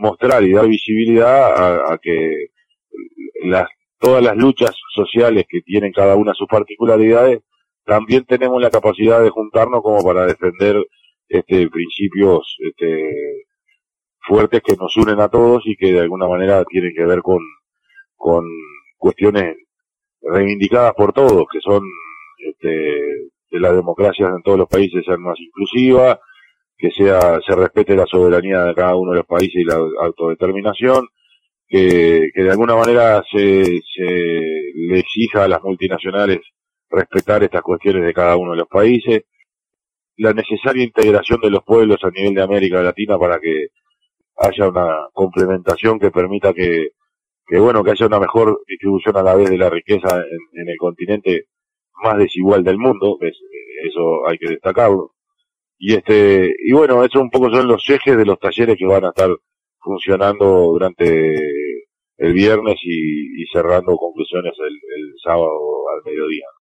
mostrar y dar visibilidad a que todas las luchas sociales que tienen cada una sus particularidades, también tenemos la capacidad de juntarnos como para defender principios fuertes que nos unen a todos y que de alguna manera tienen que ver con cuestiones reivindicadas por todos, que son de las democracias en todos los países ser más inclusiva, que se respete la soberanía de cada uno de los países y la autodeterminación, que de alguna manera se le exija a las multinacionales respetar estas cuestiones de cada uno de los países, la necesaria integración de los pueblos a nivel de América Latina para que haya una complementación que permita que haya una mejor distribución a la vez de la riqueza en el continente más desigual del mundo, eso hay que destacarlo. Y bueno, eso un poco son los ejes de los talleres que van a estar funcionando durante el viernes y cerrando conclusiones el sábado al mediodía.